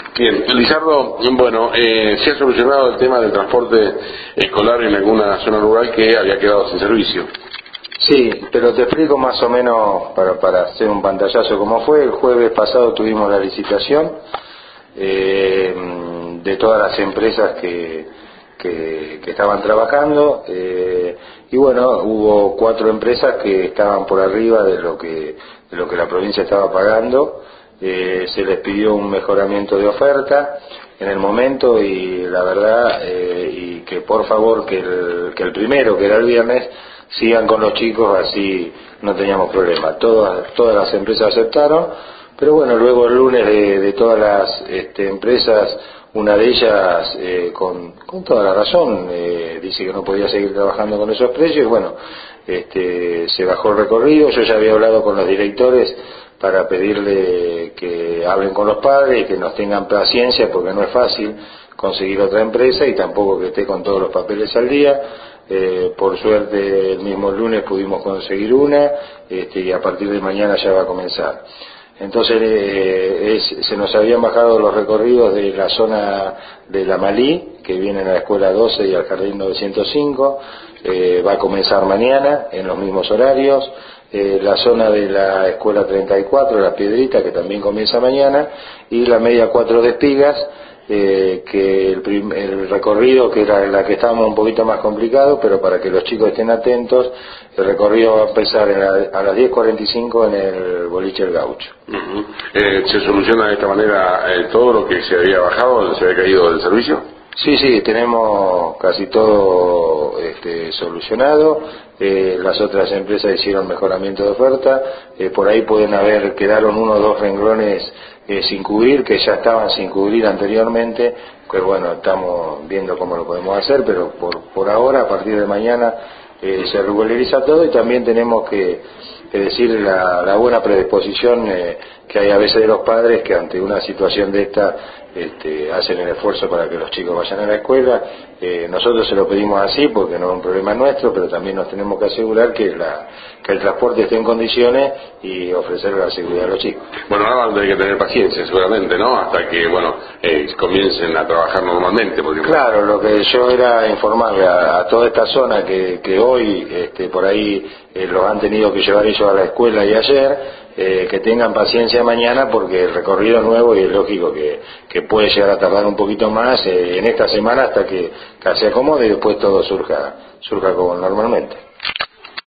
Bien, Lizardo, bueno, se ha solucionado el tema del transporte escolar en alguna zona rural que había quedado sin servicio. Sí, pero te explico más o menos para hacer un pantallazo cómo fue. El jueves pasado tuvimos la licitación de todas las empresas que estaban trabajando y bueno, hubo 4 empresas que estaban por arriba de lo que la provincia estaba pagando. Se les pidió un mejoramiento de oferta en el momento y la verdad y que por favor que el primero, que era el viernes, sigan con los chicos, así no teníamos problema. Todas las empresas aceptaron, pero bueno, luego el lunes de todas las empresas, una de ellas con toda la razón dice que no podía seguir trabajando con esos precios y bueno, se bajó el recorrido. Yo ya había hablado con los directores para pedirle que hablen con los padres y que nos tengan paciencia porque no es fácil conseguir otra empresa y tampoco que esté con todos los papeles al día. Por suerte el mismo lunes pudimos conseguir una y a partir de mañana ya va a comenzar. Entonces se nos habían bajado los recorridos de la zona de la Malí, que vienen a la escuela 12 y al jardín 905, va a comenzar mañana en los mismos horarios. La zona de la escuela 34, la Piedrita, que también comienza mañana, y la media 4 de Espigas, que el recorrido, que era la que estábamos un poquito más complicado, pero para que los chicos estén atentos, el recorrido va a empezar a las 10:45 en el boliche El Gaucho. ¿Se soluciona de esta manera todo lo que se había bajado, se había caído del servicio? Sí, tenemos casi todo solucionado. Las otras empresas hicieron mejoramiento de oferta. Por ahí quedaron 1 o 2 renglones sin cubrir, que ya estaban sin cubrir anteriormente, que bueno, estamos viendo cómo lo podemos hacer, pero por ahora, a partir de mañana, se regulariza todo y también tenemos que decir la buena predisposición que hay a veces de los padres que ante una situación de esta hacen el esfuerzo para que los chicos vayan a la escuela. Nosotros se lo pedimos así porque no es un problema nuestro, pero también nos tenemos que asegurar que el transporte esté en condiciones y ofrecer la seguridad a los chicos. Bueno, ahora van a tener que tener paciencia seguramente, ¿no? Hasta que, bueno, comiencen a trabajar normalmente. Porque... Claro, lo que yo era informarle a toda esta zona que hoy por ahí los han tenido que llevar ellos a la escuela y ayer, que tengan paciencia mañana porque el recorrido es nuevo y es lógico que puede llegar a tardar un poquito más en esta semana hasta que se acomode y después todo surja como normalmente.